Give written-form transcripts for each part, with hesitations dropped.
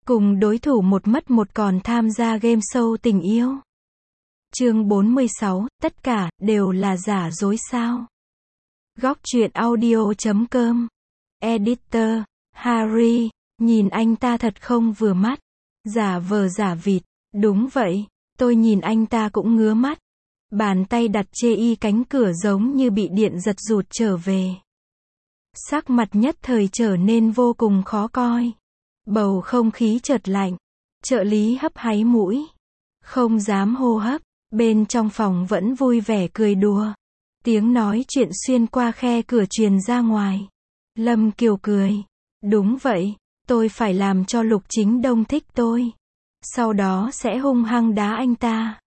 Cùng đối thủ một mất một còn tham gia game show tình yêu. Chương 46, tất cả, đều là giả dối sao? Góc truyện audio.com. Editor, Harry, nhìn anh ta thật không vừa mắt. Giả vờ giả vịt. Đúng vậy, tôi nhìn anh ta cũng ngứa mắt. Bàn tay đặt chê y cánh cửa giống như bị điện giật rụt trở về. Sắc mặt nhất thời trở nên vô cùng khó coi. Bầu không khí chợt lạnh. Trợ lý hấp háy mũi. Không dám hô hấp. Bên trong phòng vẫn vui vẻ cười đùa. Tiếng nói chuyện xuyên qua khe cửa truyền ra ngoài. Lâm Kiều cười. Đúng vậy, tôi phải làm cho Lục Chính Đông thích tôi. Sau đó sẽ hung hăng đá anh ta.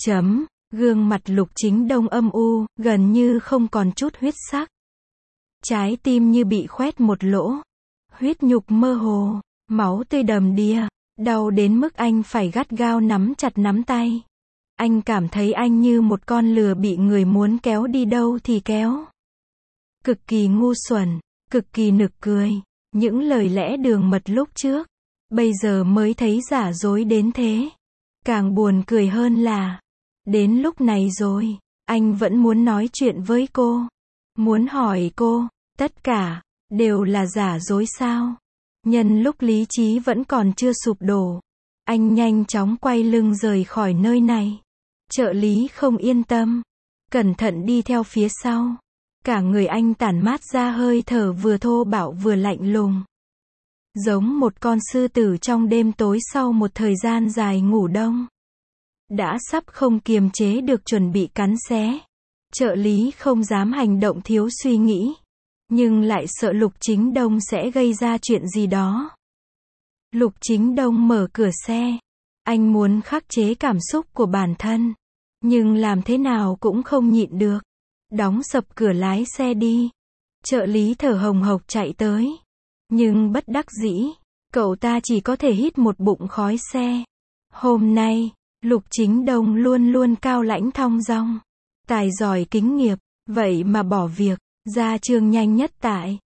Gương mặt Lục Chính Đông âm u, gần như không còn chút huyết sắc. Trái tim như bị khoét một lỗ. Huyết nhục mơ hồ, máu tươi đầm đìa, đau đến mức anh phải gắt gao nắm chặt nắm tay. Anh cảm thấy anh như một con lừa bị người muốn kéo đi đâu thì kéo. Cực kỳ ngu xuẩn, cực kỳ nực cười. Những lời lẽ đường mật lúc trước, bây giờ mới thấy giả dối đến thế. Càng buồn cười hơn là, đến lúc này rồi, anh vẫn muốn nói chuyện với cô. Muốn hỏi cô, tất cả, đều là giả dối sao? Nhân lúc lý trí vẫn còn chưa sụp đổ, anh nhanh chóng quay lưng rời khỏi nơi này. Trợ lý không yên tâm, cẩn thận đi theo phía sau. Cả người anh tản mát ra hơi thở vừa thô bạo vừa lạnh lùng. Giống một con sư tử trong đêm tối sau một thời gian dài ngủ đông. Đã sắp không kiềm chế được chuẩn bị cắn xé. Trợ lý không dám hành động thiếu suy nghĩ. Nhưng lại sợ Lục Chính Đông sẽ gây ra chuyện gì đó. Lục Chính Đông mở cửa xe. Anh muốn khắc chế cảm xúc của bản thân. Nhưng làm thế nào cũng không nhịn được. Đóng sập cửa lái xe đi. Trợ lý thở hồng hộc chạy tới. Nhưng bất đắc dĩ, cậu ta chỉ có thể hít một bụng khói xe. Hôm nay, Lục Chính Đông luôn luôn cao lãnh thong dong. Tài giỏi kính nghiệp, vậy mà bỏ việc, ra trường nhanh nhất tại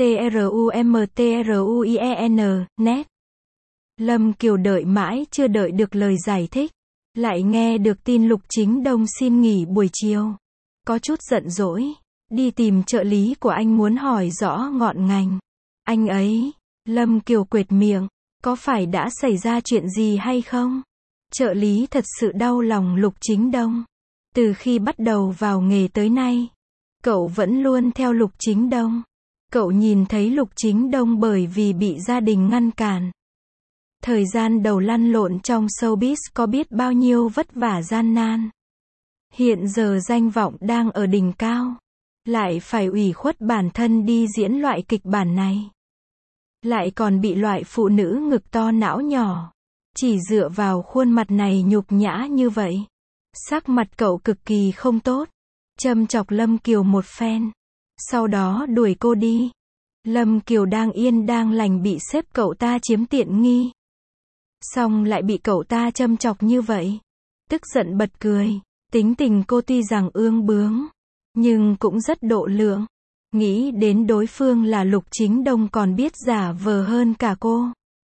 TRUMTRUIEN, net. Lâm Kiều đợi mãi chưa đợi được lời giải thích. Lại nghe được tin Lục Chính Đông xin nghỉ buổi chiều. Có chút giận dỗi, đi tìm trợ lý của anh muốn hỏi rõ ngọn ngành. Anh ấy, Lâm Kiều quệt miệng, có phải đã xảy ra chuyện gì hay không? Trợ lý thật sự đau lòng Lục Chính Đông. Từ khi bắt đầu vào nghề tới nay, cậu vẫn luôn theo Lục Chính Đông. Cậu nhìn thấy Lục Chính Đông bởi vì bị gia đình ngăn cản. Thời gian đầu lăn lộn trong showbiz có biết bao nhiêu vất vả gian nan. Hiện giờ danh vọng đang ở đỉnh cao. Lại phải ủy khuất bản thân đi diễn loại kịch bản này. Lại còn bị loại phụ nữ ngực to não nhỏ. Chỉ dựa vào khuôn mặt này nhục nhã như vậy. Sắc mặt cậu cực kỳ không tốt. Châm chọc Lâm Kiều một phen. Sau đó đuổi cô đi. Lâm Kiều đang yên đang lành bị sếp cậu ta chiếm tiện nghi. Xong lại bị cậu ta châm chọc như vậy. Tức giận bật cười. Tính tình cô tuy rằng ương bướng, nhưng cũng rất độ lượng. Nghĩ đến đối phương là Lục Chính Đông còn biết giả vờ hơn cả cô.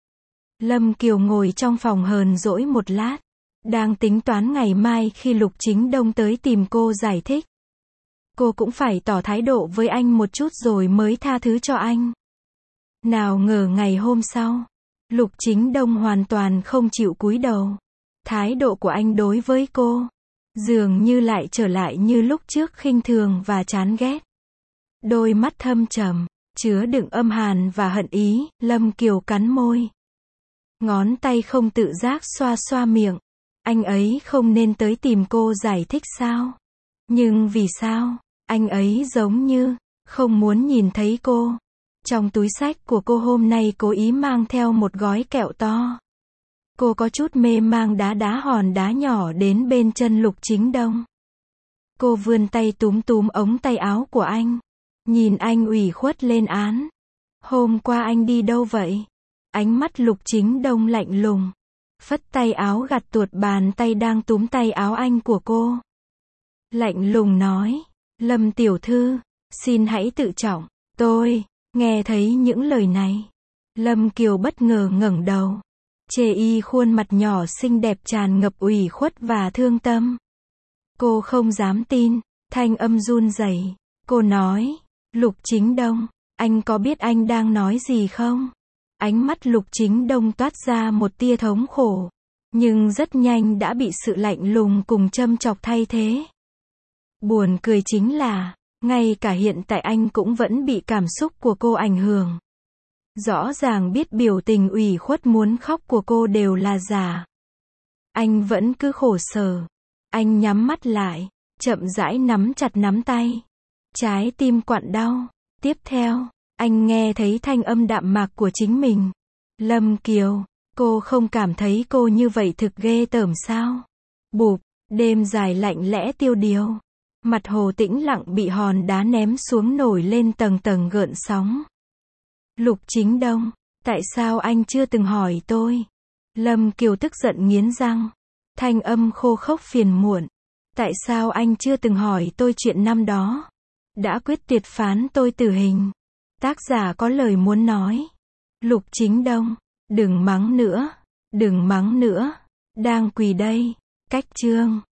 Lâm Kiều ngồi trong phòng hờn dỗi một lát. Đang tính toán ngày mai khi Lục Chính Đông tới tìm cô giải thích. Cô cũng phải tỏ thái độ với anh một chút rồi mới tha thứ cho anh. Nào ngờ ngày hôm sau, Lục Chính Đông hoàn toàn không chịu cúi đầu. Thái độ của anh đối với cô dường như lại trở lại như lúc trước khinh thường và chán ghét. Đôi mắt thâm trầm, chứa đựng âm hàn và hận ý, Lâm Kiều cắn môi. Ngón tay không tự giác xoa xoa miệng. Anh ấy không nên tới tìm cô giải thích sao? Nhưng vì sao? Anh ấy giống như không muốn nhìn thấy cô. Trong túi xách của cô hôm nay cố ý mang theo một gói kẹo to. Cô có chút mê mang đá hòn đá nhỏ đến bên chân Lục Chính Đông. Cô vươn tay túm túm ống tay áo của anh. Nhìn anh ủy khuất lên án. Hôm qua anh đi đâu vậy? Ánh mắt Lục Chính Đông lạnh lùng. Phất tay áo gạt tuột bàn tay đang túm tay áo anh của cô. Lạnh lùng nói. Lâm tiểu thư, xin hãy tự trọng. Tôi, nghe thấy những lời này. Lâm Kiều bất ngờ ngẩng đầu. Chê y khuôn mặt nhỏ xinh đẹp tràn ngập ủy khuất và thương tâm. Cô không dám tin, thanh âm run rẩy. Cô nói, Lục Chính Đông, anh có biết anh đang nói gì không? Ánh mắt Lục Chính Đông toát ra một tia thống khổ, nhưng rất nhanh đã bị sự lạnh lùng cùng châm chọc thay thế. Buồn cười chính là, ngay cả hiện tại anh cũng vẫn bị cảm xúc của cô ảnh hưởng. Rõ ràng biết biểu tình ủy khuất muốn khóc của cô đều là giả. Anh vẫn cứ khổ sở. Anh nhắm mắt lại, chậm rãi nắm chặt nắm tay. Trái tim quặn đau. Tiếp theo, anh nghe thấy thanh âm đạm mạc của chính mình. Lâm Kiều, cô không cảm thấy cô như vậy thực ghê tởm sao? Bụp, đêm dài lạnh lẽ tiêu điều. Mặt hồ tĩnh lặng bị hòn đá ném xuống nổi lên tầng tầng gợn sóng. Lục Chính Đông, tại sao anh chưa từng hỏi tôi? Lâm Kiều tức giận nghiến răng. Thanh âm khô khốc phiền muộn. Tại sao anh chưa từng hỏi tôi chuyện năm đó? Đã quyết tuyệt phán tôi tử hình. Tác giả có lời muốn nói. Lục Chính Đông, đừng mắng nữa. Đừng mắng nữa. Đang quỳ đây. Cách chương.